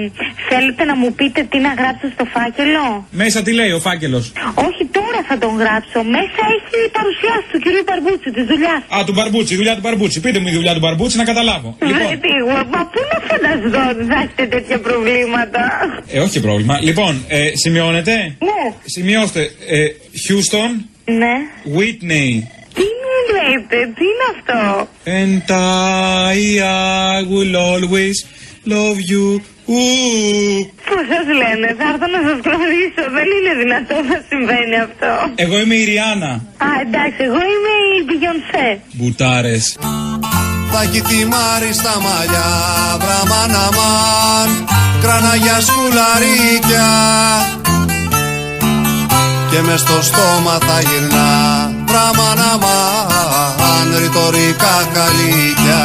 θέλετε να μου πείτε τι να γράψω στο φάκελο? Μέσα τι λέει ο φάκελος? Όχι, τώρα θα τον γράψω. Μέσα έχει η παρουσιάση του κυρίου Μπαρμπούτσι, τη δουλειά. Α, του Μπαρμπούτσι, η δουλειά του Μπαρμπούτσι. Πείτε μου η δουλειά του Μπαρμπούτσι να καταλάβω. Λοιπόν. Μα πού να φανταστώ ότι θα έχετε τέτοια προβλήματα? Ε, όχι πρόβλημα. Λοιπόν, ε, σημειώνετε? Ναι. Σημειώστε. Ε, Houston. Ναι. Whitney. Τι μου λέτε, τι είναι αυτό? And I, I will always love you. Πώς σας λένε, θα έρθω να σας γνωρίσω. Δεν είναι δυνατόν να συμβαίνει αυτό. Εγώ είμαι η Ριάννα. Α, εντάξει, εγώ είμαι η Μπιγιονσέ. Μπουτάρες. Θα έχει τη Μάρη στα μαλλιά, βραμαναμάν, κραναγιά σκουλαρίκια, και μες στο στόμα θα γυρνά, βραμαναμάν, ρητορικά καλύκια.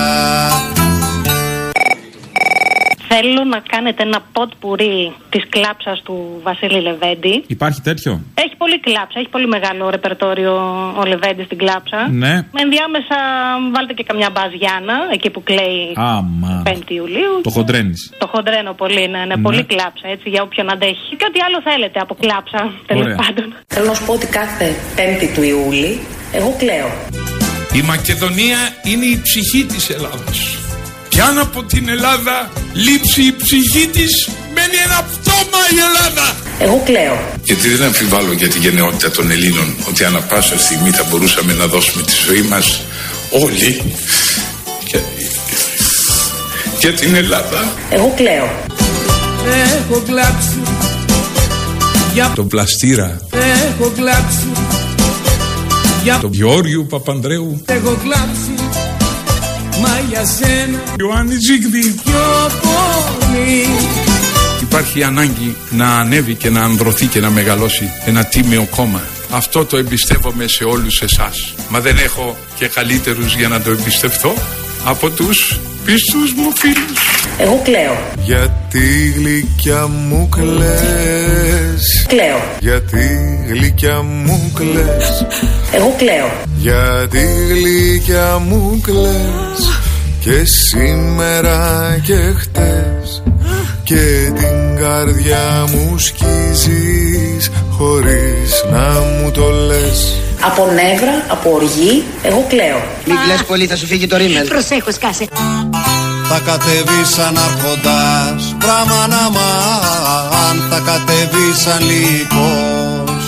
Θέλω να κάνετε ένα ποτ πουρί της κλάψας του Βασίλη Λεβέντη. Υπάρχει τέτοιο? Έχει πολύ κλάψα, έχει πολύ μεγάλο ρεπερτόριο ο Λεβέντης στην κλάψα. Ναι. Με ενδιάμεσα βάλτε και καμιά μπαζιάνα, εκεί που κλαίει. Άμα. πέμπτη Ιουλίου. Το χοντρένεις. Το χοντρένω πολύ, ναι, ναι, ναι. Πολύ κλάψα, έτσι, για όποιον αντέχει. Και ό,τι άλλο θέλετε από κλάψα, τέλος πάντων. Θέλω να σου πω ότι κάθε πέμπτη του Ιούλη, εγώ κλαίω. Η Μακεδονία είναι η ψυχή της Ελλάδας. Και αν από την Ελλάδα λείψει η ψυχή της, μένει ένα πτώμα η Ελλάδα. Εγώ κλαίω. Γιατί δεν αμφιβάλλω για τη γενναιότητα των Ελλήνων, ότι ανά πάσα στιγμή θα μπορούσαμε να δώσουμε τη ζωή μας όλοι για, για την Ελλάδα. Εγώ κλαίω. Έχω κλάψει για τον Πλαστήρα. Έχω κλάψει για τον Γεώργιο Παπανδρέου. Έχω κλάψει μα για σένα, Ιωάννη Ζίγδη, πιο πολύ. Υπάρχει ανάγκη να ανέβει και να ανδρωθεί και να μεγαλώσει ένα τίμιο κόμμα. Αυτό το εμπιστεύομαι σε όλους εσάς. Μα δεν έχω και καλύτερους για να το εμπιστευτώ από τους πιστούς μου φίλους. Εγώ κλαίω. Γιατί γλυκιά μου κλαις. Κλαίω. Γιατί γλυκιά μου κλαις. Εγώ κλαίω. Γιατί γλυκιά μου κλαις. Και σήμερα και χτες. Και την καρδιά μου σκίζεις χωρίς να μου το λες. Από νεύρα, από οργή, εγώ κλαίω. Μην κλαις πολύ, θα σου φύγει το ρίμελ. Προσέχω, σκάσε. Θα κατεβεί σαν αρχοντάς, βραμαναμάν, θα κατεβεί σαν λίπος,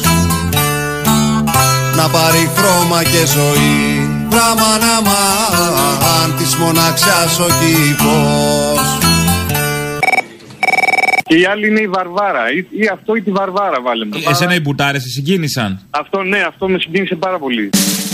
να πάρει χρώμα και ζωή, βραμαναμάν, της μοναξιάς ο κήπος. Και η άλλη είναι η Βαρβάρα. Ή, ή αυτό ή τη Βαρβάρα, βάλε με. Εσένα οι μπουτάρες σε συγκίνησαν. Αυτό ναι, αυτό με συγκίνησε πάρα πολύ.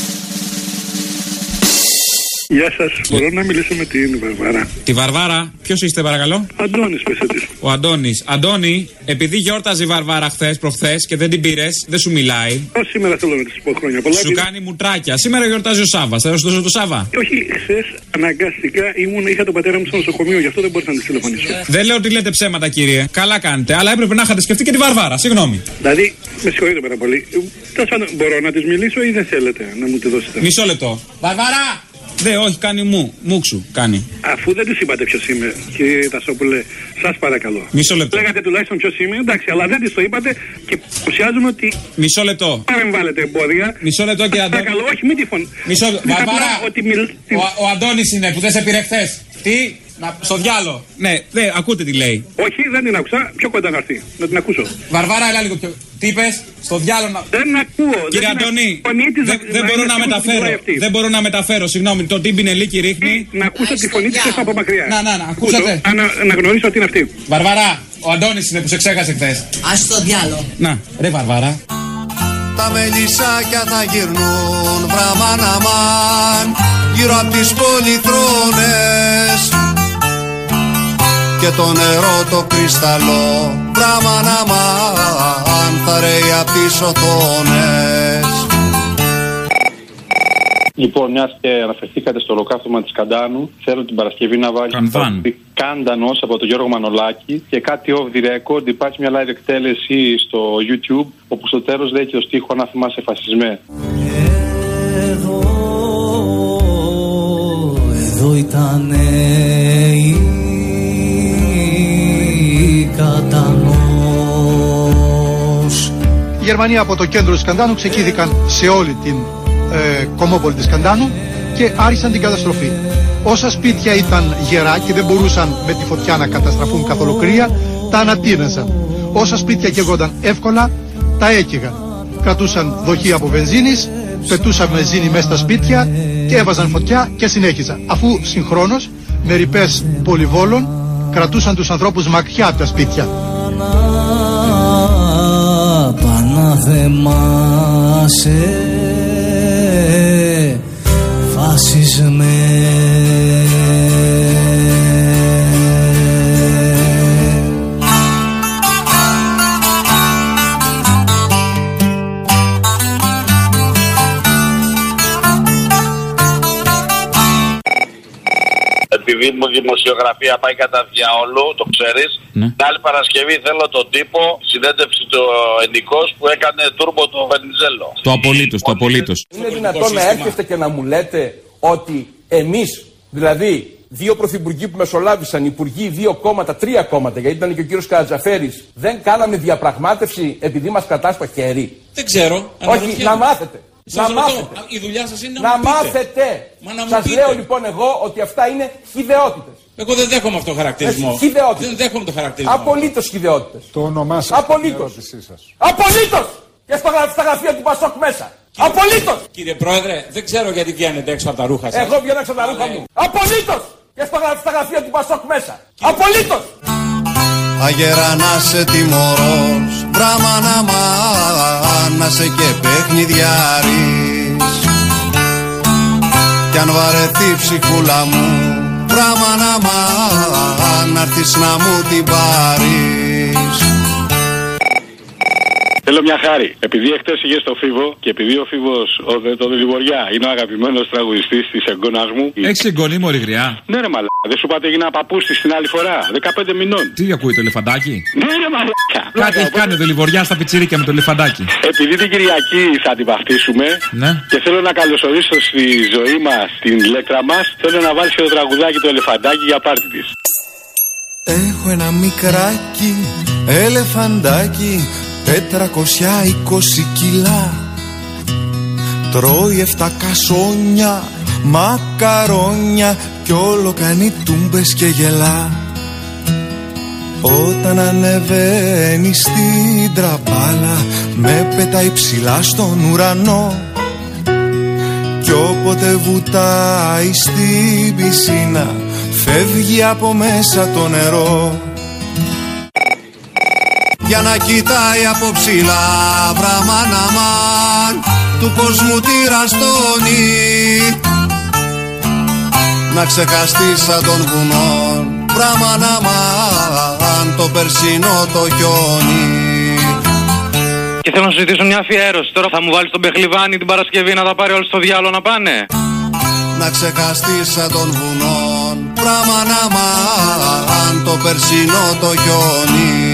Γεια σας, μπορώ να μιλήσω με την Βαρβάρα? Τη Βαρβάρα, ποιος είστε παρακαλώ? Αντώνης, πέστε της. Ο Αντώνης. Αντώνη, επειδή γιόρταζε η Βαρβάρα χθες προχθές και δεν την πήρες, δεν σου μιλάει. Ω σήμερα θέλω να της πω χρόνια πολλά. Σου κάνει μουτράκια. Σήμερα γιορτάζει ο Σάββας. Θα σου δώσω το Σάββα. Όχι, χθες αναγκαστικά ήμουν, είχα τον πατέρα μου στο νοσοκομείο, γι' αυτό δεν μπορούσα να τη τηλεφωνήσω. Δεν λέω ότι λέτε ψέματα, κύριε. Καλά κάνετε, αλλά έπρεπε να είχατε σκεφτεί και τη Βαρβάρα. Συγγνώμη. Δηλαδή, με συγχωρείτε πάρα πολύ. Τέλος πάντων, μπορώ να τη μιλήσω ή δεν θέλετε να μου τη δώσετε? Μισό λεπτό. Βαρβάρα! Δε, όχι, κάνει μου. Μουξου, κάνει. Αφού δεν της είπατε ποιος είμαι, κύριε Τασόπουλε, σας παρακαλώ. Μισό λεπτό. Λέγατε τουλάχιστον ποιος είμαι, εντάξει, αλλά δεν της το είπατε και παρουσιάζουμε ότι. Μισό λεπτό. Παρεμβάλλετε εμπόδια. Μισό λεπτό, κύριε Αντώνη. Παρακαλώ, όχι, μην τη φωνή. Μισό λεπτό. Βαρβάρα, ότι μιλ... ο, ο Αντώνης είναι που δεν σε πήρε χθες. Τι, να, στο διάλο. Ναι, δε, ακούτε τι λέει. Όχι, δεν την άκουσα. Πιο κοντά να έρθει. Να την ακούσω. Βαρβάρα, έλα λίγο πιο. Τι είπες, στο διάλο να. Δεν ακούω. Κύριε Αντώνη, δεν, δεν μπορώ να μεταφέρω. Δεν μπορώ να μεταφέρω, συγγνώμη. Το τύμπινελίκι ρίχνει. Να ακούσω τη φωνή της από μακριά. Να, να, να, ακούσατε. Να γνωρίσω ότι είναι αυτή. Βαρβάρα, ο Αντώνης είναι που σε ξέχασε χθες. Ας το διάλο. Να, ρε Βαρβάρα. Τα μελισσάκια θα γυρνούν βραμάν αμάν γύρω απ' τις πολυθρόνες και το νερό το κρυσταλλό βραμάν αμάν θα ρέει απ' τις οθόνες. Λοιπόν, μια και αναφερθήκατε στο ολοκαύτωμα της Καντάνου, θέλω την Παρασκευή να βάλει Κάντανος από τον Γιώργο Μανολάκη και κάτι off the record. Υπάρχει μια live εκτέλεση στο YouTube όπου στο τέλος λέει και ο στίχο «Να θυμάσαι φασισμέ». Εδώ, εδώ ήταν η Καντανός. Οι Γερμανοί από το κέντρο της Καντάνου ξεκίνηθηκαν σε όλη την ε, κομμόπολη της Καντάνου και άρχισαν την καταστροφή. Όσα σπίτια ήταν γερά και δεν μπορούσαν με τη φωτιά να καταστραφούν καθ' ολοκλήρια, τα ανατείναζαν. Όσα σπίτια καίγονταν εύκολα, τα έκαιγαν. Κρατούσαν δοχεία από βενζίνης, πετούσαν βενζίνη μέσα στα σπίτια και έβαζαν φωτιά και συνέχιζαν. Αφού συγχρόνως με ρηπές πολυβόλων κρατούσαν τους ανθρώπους μακριά από τα σπίτια. Παναδεμάσαι φασισμέ. Επειδή μου δημοσιογραφία πάει κατά διαόλου, το ξέρεις. Ναι. Την άλλη Παρασκευή θέλω τον τύπο, συνέντευξη του Ενικός που έκανε τούρμπο το Βενιζέλο. Το απολύτως, το απολύτως. Είναι δυνατόν να έρχεστε και να μου λέτε ότι εμείς, δηλαδή δύο πρωθυπουργοί που μεσολάβησαν, υπουργοί, δύο κόμματα, τρία κόμματα, γιατί ήταν και ο κύριος Καρατζαφέρης, δεν κάναμε διαπραγμάτευση επειδή μας κρατά στο χέρι? Δεν ξέρω. Όχι, να μάθετε. Να μάθετε. Η δουλειά σας είναι να, να μάθετε. Σας λέω λοιπόν εγώ ότι αυτά είναι χυδαιότητες. Εγώ δεν δέχομαι αυτό το χαρακτηρισμό. Χυδαιότητες. Δεν δέχομαι το χαρακτηρισμό. Απολύτως χυδαιότητες. Το όνομά σας. Απολύτως. Απολύτως. Και στο, στα γραφεία του Πασόκ μέσα. Απολύτως. Κύριε Πρόεδρε, δεν ξέρω γιατί βγαίνετε έξω από τα ρούχα σας. Εγώ βγαίνω έξω από τα ρούχα μου. Απολύτως. Και στο, στα γραφεία του Πασόκ μέσα. Απολύτως. Αγέρα να σε τιμωρός, βράμα να μάνασε και παιχνιδιάρης. Κι αν βαρεθεί ψυχούλα μου, βράμα να μάναρθεις να μου την πάρεις. Θέλω μια χάρη. Επειδή εχθές είχε στο Φίβο και επειδή ο Φίβος, ο, το Δελιβοριά, είναι ο αγαπημένος τραγουδιστής της εγγόνας μου. Έχεις εγγονή μωρή γριά? Ναι, ρε μαλάκα. Δεν σου είπατε έγινα παππούς της την άλλη φορά. δεκαπέντε μηνών. Τι ακούει το Ελεφαντάκι? Ναι, ρε μαλάκα. Κάτι έχει κάνει ο Δελιβοριά στα πιτσίρικα με το Ελεφαντάκι. Επειδή την Κυριακή θα την βαφτίσουμε. Ναι. Και θέλω να καλωσορίσω στη ζωή μας την Λέκτρα μας. Θέλω να βάλεις και το τραγουδάκι του Ελεφαντάκι για πάρτι της. Έχω ένα μικράκι ελεφαντάκι, τετρακόσια είκοσι κιλά. Τρώει εφτά κασόνια, μακαρόνια κι όλο κάνει τούμπες και γελά. Όταν ανεβαίνει στην τραπάλα με πετάει ψηλά στον ουρανό. Κι όποτε βουτάει στην πισίνα φεύγει από μέσα το νερό. για να κοιτάει από ψηλά βραμάν αμάν του κόσμου τη ραστόνι, να ξεχαστεί σαν των βουνών βραμάν αμάν το περσινό το χιόνι. Και θέλω να σου ζητήσω μια αφιέρωση. Τώρα θα μου βάλεις τον Μπεχλιβάνι την Παρασκευή να τα πάρει όλοι στο διάλογο να πάνε. Να ξεχαστεί σαν των βουνών βραμάν αμάν το περσινό το χιόνι.